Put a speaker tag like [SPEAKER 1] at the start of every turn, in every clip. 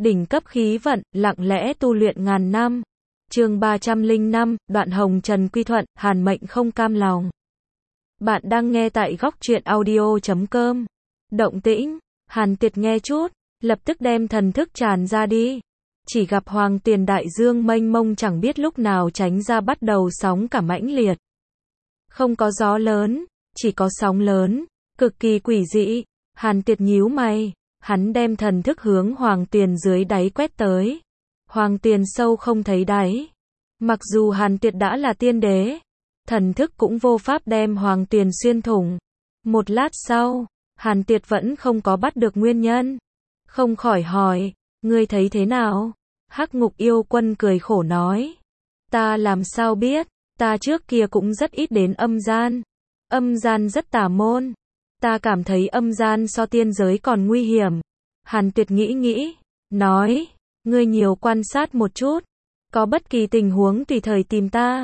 [SPEAKER 1] đỉnh cấp khí vận, lặng lẽ tu luyện ngàn năm. Chương 305, Đoạn Hồng Trần quy thuận, Hàn Mệnh không cam lòng. Bạn đang nghe tại góc truyện audio.com. Động tĩnh, Hàn Tiệt nghe chút, lập tức đem thần thức tràn ra đi. Chỉ gặp Hoàng Tuyền đại dương mênh mông chẳng biết lúc nào tránh ra bắt đầu sóng cả mãnh liệt. Không có gió lớn, chỉ có sóng lớn, cực kỳ quỷ dị. Hàn Tiệt nhíu mày, hắn đem thần thức hướng Hoàng Tuyền dưới đáy quét tới. Hoàng Tuyền sâu không thấy đáy. Mặc dù Hàn Tiệt đã là tiên đế, thần thức cũng vô pháp đem Hoàng Tuyền xuyên thủng. Một lát sau, Hàn Tiệt vẫn không có bắt được nguyên nhân. Không khỏi hỏi, ngươi thấy thế nào? Hắc Ngục Yêu Quân cười khổ nói, ta làm sao biết, ta trước kia cũng rất ít đến âm gian. Âm gian rất tà môn. Ta cảm thấy âm gian so tiên giới còn nguy hiểm. Hàn Tuyệt nghĩ, nói, ngươi nhiều quan sát một chút, có bất kỳ tình huống tùy thời tìm ta.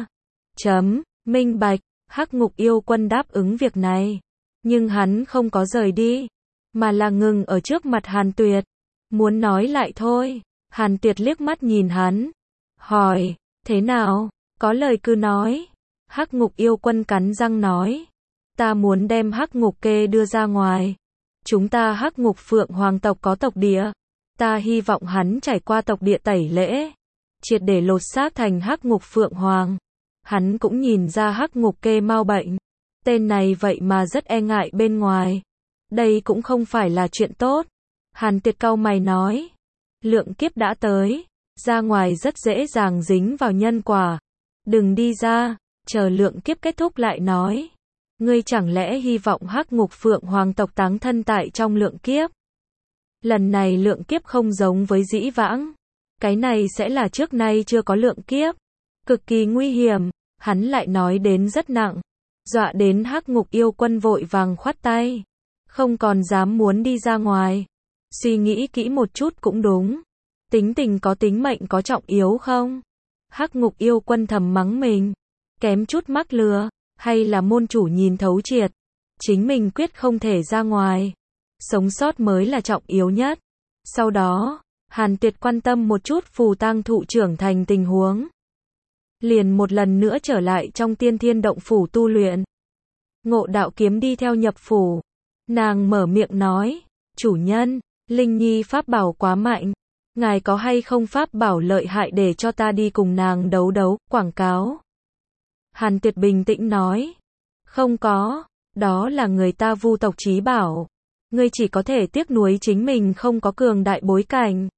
[SPEAKER 1] Minh bạch. Hắc Ngục Yêu Quân đáp ứng việc này, nhưng hắn không có rời đi, mà là ngừng ở trước mặt Hàn Tuyệt, muốn nói lại thôi. Hàn Tuyệt liếc mắt nhìn hắn, hỏi, thế nào, có lời cứ nói. Hắc Ngục Yêu Quân cắn răng nói, ta muốn đem Hắc Ngục Kê đưa ra ngoài. Chúng ta Hắc Ngục Phượng Hoàng tộc có tộc địa, ta hy vọng hắn trải qua tộc địa tẩy lễ, triệt để lột xác thành Hắc Ngục Phượng Hoàng. Hắn cũng nhìn ra Hắc Ngục Kê mau bệnh, tên này vậy mà rất e ngại bên ngoài. Đây cũng không phải là chuyện tốt. Hàn Tuyệt cau mày nói, lượng kiếp đã tới, ra ngoài rất dễ dàng dính vào nhân quả. Đừng đi ra, chờ lượng kiếp kết thúc lại nói. Ngươi chẳng lẽ hy vọng Hắc Ngục Phượng Hoàng tộc táng thân tại trong lượng kiếp? Lần này lượng kiếp không giống với dĩ vãng. Cái này sẽ là trước nay chưa có lượng kiếp. Cực kỳ nguy hiểm. Hắn lại nói đến rất nặng, dọa đến Hắc Ngục Yêu Quân vội vàng khoát tay, không còn dám muốn đi ra ngoài. Suy nghĩ kỹ một chút cũng đúng. Tính tình có tính mệnh có trọng yếu không? Hắc Ngục Yêu Quân thầm mắng mình, kém chút mắc lừa, hay là môn chủ nhìn thấu triệt, chính mình quyết không thể ra ngoài, sống sót mới là trọng yếu nhất. Sau đó, Hàn Tuyệt quan tâm một chút Phù Tang thụ trưởng thành tình huống, liền một lần nữa trở lại trong Tiên Thiên Động phủ tu luyện. Ngộ Đạo Kiếm đi theo nhập phủ, nàng mở miệng nói, chủ nhân, Linh Nhi pháp bảo quá mạnh, ngài có hay không pháp bảo lợi hại để cho ta đi cùng nàng đấu, quảng cáo. Hàn Tuyệt bình tĩnh nói, không có, đó là người ta Vu tộc chí bảo, ngươi chỉ có thể tiếc nuối chính mình không có cường đại bối cảnh.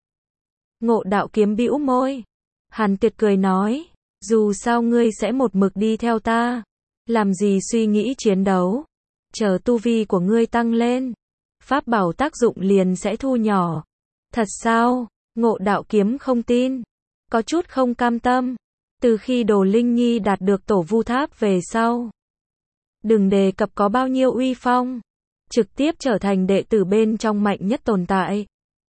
[SPEAKER 1] Ngộ Đạo Kiếm bĩu môi. Hàn Tuyệt cười nói, dù sao ngươi sẽ một mực đi theo ta, làm gì suy nghĩ chiến đấu, chờ tu vi của ngươi tăng lên, pháp bảo tác dụng liền sẽ thu nhỏ. Thật sao? Ngộ Đạo Kiếm không tin, có chút không cam tâm. Từ khi Đồ Linh Nhi đạt được tổ Vu Tháp về sau, đừng đề cập có bao nhiêu uy phong, trực tiếp trở thành đệ tử bên trong mạnh nhất tồn tại,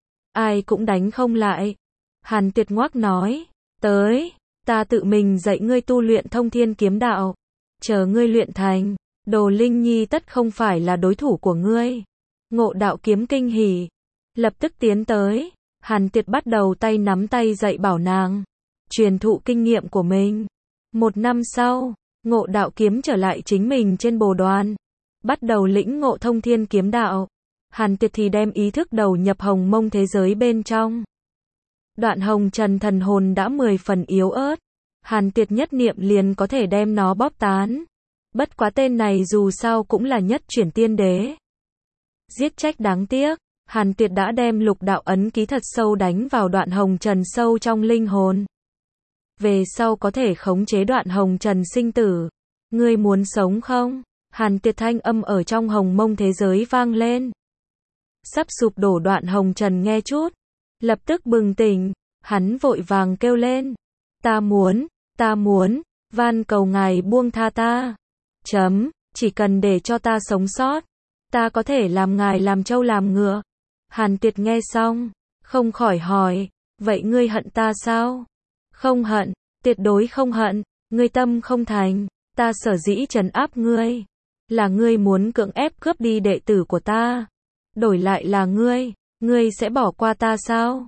[SPEAKER 1] ai cũng đánh không lại. Hàn Tuyệt ngoác nói, tới, ta tự mình dạy ngươi tu luyện Thông Thiên Kiếm Đạo, chờ ngươi luyện thành, Đồ Linh Nhi tất không phải là đối thủ của ngươi. Ngộ Đạo Kiếm kinh hỉ, lập tức tiến tới. Hàn Tuyệt bắt đầu tay nắm tay dạy bảo nàng, truyền thụ kinh nghiệm của mình. Một năm sau, Ngộ Đạo Kiếm trở lại chính mình trên bồ đoàn, bắt đầu lĩnh ngộ Thông Thiên Kiếm Đạo. Hàn Tuyệt thì đem ý thức đầu nhập hồng mông thế giới bên trong. Đoạn Hồng Trần thần hồn đã 10 phần yếu ớt, Hàn Tuyệt nhất niệm liền có thể đem nó bóp tán. Bất quá tên này dù sao cũng là nhất chuyển tiên đế, giết trách đáng tiếc. Hàn Tuyệt đã đem lục đạo ấn ký thật sâu đánh vào Đoạn Hồng Trần sâu trong linh hồn, về sau có thể khống chế Đoạn Hồng Trần sinh tử. Ngươi muốn sống không? Hàn Tuyệt thanh âm ở trong hồng mông thế giới vang lên. Sắp sụp đổ Đoạn Hồng Trần nghe chút, lập tức bừng tỉnh, hắn vội vàng kêu lên, ta muốn, van cầu ngài buông tha ta. Chỉ cần để cho ta sống sót, ta có thể làm ngài làm trâu làm ngựa. Hàn Tuyệt nghe xong, không khỏi hỏi, vậy ngươi hận ta sao? Không hận, tuyệt đối không hận, ngươi tâm không thành, ta sở dĩ trấn áp ngươi, là ngươi muốn cưỡng ép cướp đi đệ tử của ta, đổi lại là ngươi sẽ bỏ qua ta sao?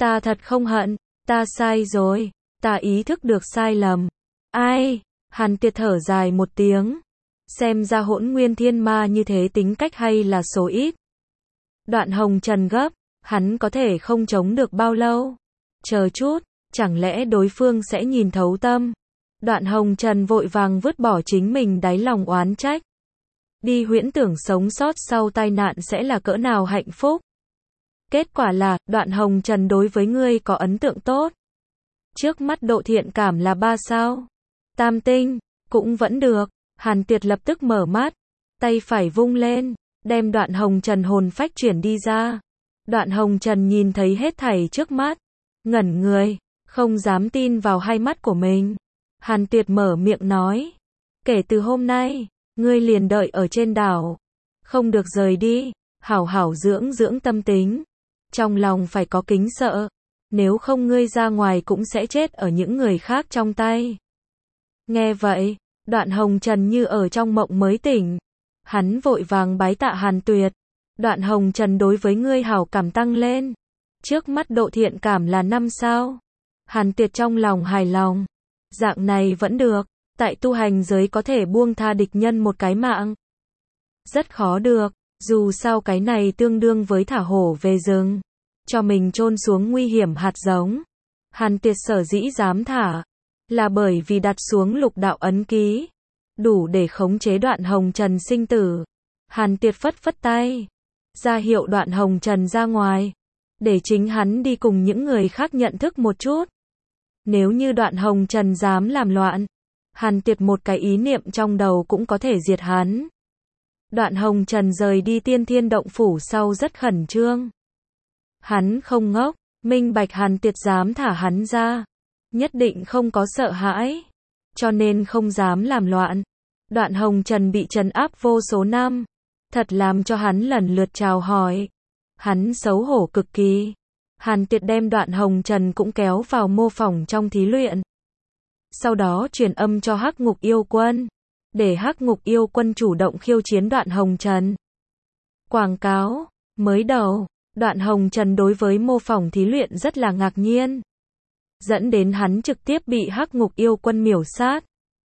[SPEAKER 1] Ta thật không hận, ta sai rồi, ta ý thức được sai lầm. Ai? Hàn Tiệt thở dài một tiếng. Xem ra Hỗn Nguyên Thiên Ma như thế tính cách hay là số ít. Đoạn Hồng Trần gấp, hắn có thể không chống được bao lâu. Chờ chút, chẳng lẽ đối phương sẽ nhìn thấu tâm. Đoạn Hồng Trần vội vàng vứt bỏ chính mình đáy lòng oán trách. Đi huyễn tưởng sống sót sau tai nạn sẽ là cỡ nào hạnh phúc. Kết quả là, Đoạn Hồng Trần đối với ngươi có ấn tượng tốt. Trước mắt độ thiện cảm là 3 sao. Tam tinh, cũng vẫn được. Hàn Tiệt lập tức mở mắt, tay phải vung lên, đem Đoạn Hồng Trần hồn phách chuyển đi ra. Đoạn Hồng Trần nhìn thấy hết thảy trước mắt, ngẩn người, không dám tin vào hai mắt của mình. Hàn Tiệt mở miệng nói, kể từ hôm nay, ngươi liền đợi ở trên đảo, không được rời đi, hảo hảo dưỡng dưỡng tâm tính, trong lòng phải có kính sợ, nếu không ngươi ra ngoài cũng sẽ chết ở những người khác trong tay. Nghe vậy, Đoạn Hồng Trần như ở trong mộng mới tỉnh. Hắn vội vàng bái tạ Hàn Tuyệt. Đoạn Hồng Trần đối với ngươi hảo cảm tăng lên. Trước mắt độ thiện cảm là 5 sao. Hàn Tuyệt trong lòng hài lòng. Dạng này vẫn được. Tại tu hành giới có thể buông tha địch nhân một cái mạng. Rất khó được. Dù sao cái này tương đương với thả hổ về rừng. Cho mình chôn xuống nguy hiểm hạt giống. Hàn Tuyệt sở dĩ dám thả. Là bởi vì đặt xuống lục đạo ấn ký. Đủ để khống chế Đoạn Hồng Trần sinh tử. Hàn Tiệt phất phất tay. Ra hiệu Đoạn Hồng Trần ra ngoài. Để chính hắn đi cùng những người khác nhận thức một chút. Nếu như Đoạn Hồng Trần dám làm loạn. Hàn Tiệt một cái ý niệm trong đầu cũng có thể diệt hắn. Đoạn Hồng Trần rời đi Tiên Thiên Động Phủ sau rất khẩn trương. Hắn không ngốc. Minh bạch Hàn Tiệt dám thả hắn ra. Nhất định không có sợ hãi, cho nên không dám làm loạn. Đoạn Hồng Trần bị trấn áp vô số năm, thật làm cho hắn lần lượt chào hỏi. Hắn xấu hổ cực kỳ. Hàn Tiệt đem Đoạn Hồng Trần cũng kéo vào mô phỏng trong thí luyện. Sau đó truyền âm cho Hắc Ngục Yêu Quân, để Hắc Ngục Yêu Quân chủ động khiêu chiến Đoạn Hồng Trần. Quảng cáo, mới đầu, Đoạn Hồng Trần đối với mô phỏng thí luyện rất là ngạc nhiên. Dẫn đến hắn trực tiếp bị Hắc Ngục Yêu Quân miểu sát.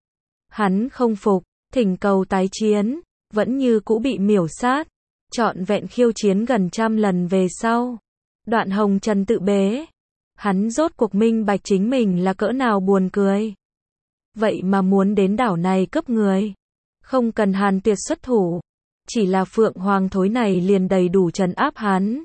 [SPEAKER 1] Hắn không phục, thỉnh cầu tái chiến, vẫn như cũ bị miểu sát. Trọn vẹn khiêu chiến gần 100 lần về sau. Đoạn Hồng Trần tự bế. Hắn rốt cuộc minh bạch chính mình là cỡ nào buồn cười. Vậy mà muốn đến đảo này cướp người. Không cần Hàn Tuyệt xuất thủ. Chỉ là Phượng Hoàng thối này liền đầy đủ trấn áp hắn.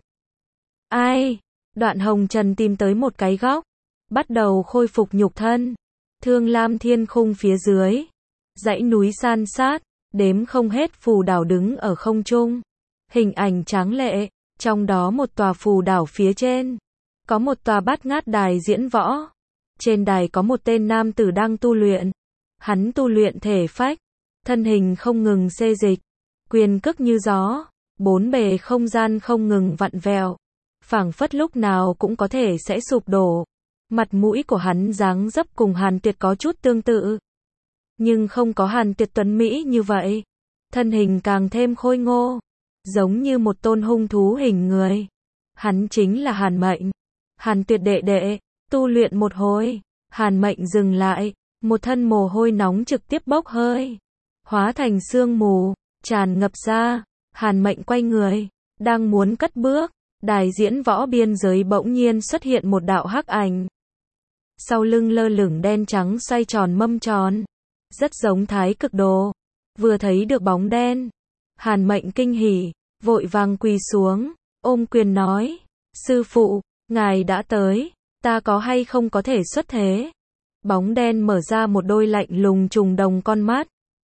[SPEAKER 1] Ai? Đoạn Hồng Trần tìm tới một cái góc. Bắt đầu khôi phục nhục thân. Thương lam thiên khung phía dưới. Dãy núi san sát. Đếm không hết phù đảo đứng ở không trung. Hình ảnh tráng lệ. Trong đó một tòa phù đảo phía trên. Có một tòa bát ngát đài diễn võ. Trên đài có một tên nam tử đang tu luyện. Hắn tu luyện thể phách. Thân hình không ngừng xê dịch. Quyền cước như gió. Bốn bề không gian không ngừng vặn vẹo. Phảng phất lúc nào cũng có thể sẽ sụp đổ. Mặt mũi của hắn dáng dấp cùng Hàn Tuyệt có chút tương tự. Nhưng không có Hàn Tuyệt tuấn mỹ như vậy. Thân hình càng thêm khôi ngô. Giống như một tôn hung thú hình người. Hắn chính là Hàn Mệnh. Hàn Tuyệt đệ đệ, tu luyện một hồi. Hàn Mệnh dừng lại. Một thân mồ hôi nóng trực tiếp bốc hơi. Hóa thành sương mù, tràn ngập ra. Hàn Mệnh quay người. Đang muốn cất bước. Đài diễn võ biên giới bỗng nhiên xuất hiện một đạo hắc ảnh. Sau lưng lơ lửng đen trắng xoay tròn mâm tròn. Rất giống Thái Cực Đồ. Vừa thấy được bóng đen. Hàn Mệnh kinh hỉ. Vội vàng quỳ xuống. Ôm quyền nói. Sư phụ, ngài đã tới. Ta có hay không có thể xuất thế? Bóng đen mở ra một đôi lạnh lùng trùng đồng con mắt.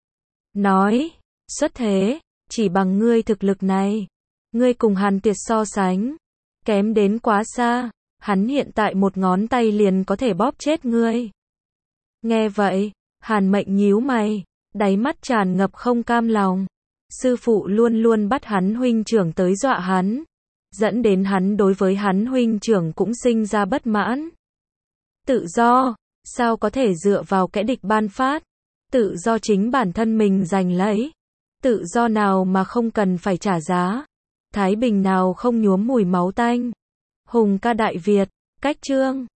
[SPEAKER 1] Nói. Xuất thế. Chỉ bằng ngươi thực lực này. Ngươi cùng Hàn Tuyệt so sánh. Kém đến quá xa. Hắn hiện tại một ngón tay liền có thể bóp chết ngươi. Nghe vậy, Hàn Mệnh nhíu mày, đáy mắt tràn ngập không cam lòng. Sư phụ luôn luôn bắt hắn huynh trưởng tới dọa hắn. Dẫn đến hắn đối với hắn huynh trưởng cũng sinh ra bất mãn. Tự do, sao có thể dựa vào kẻ địch ban phát? Tự do chính bản thân mình giành lấy. Tự do nào mà không cần phải trả giá? Thái bình nào không nhuốm mùi máu tanh? Hùng ca Đại Việt, Cách chương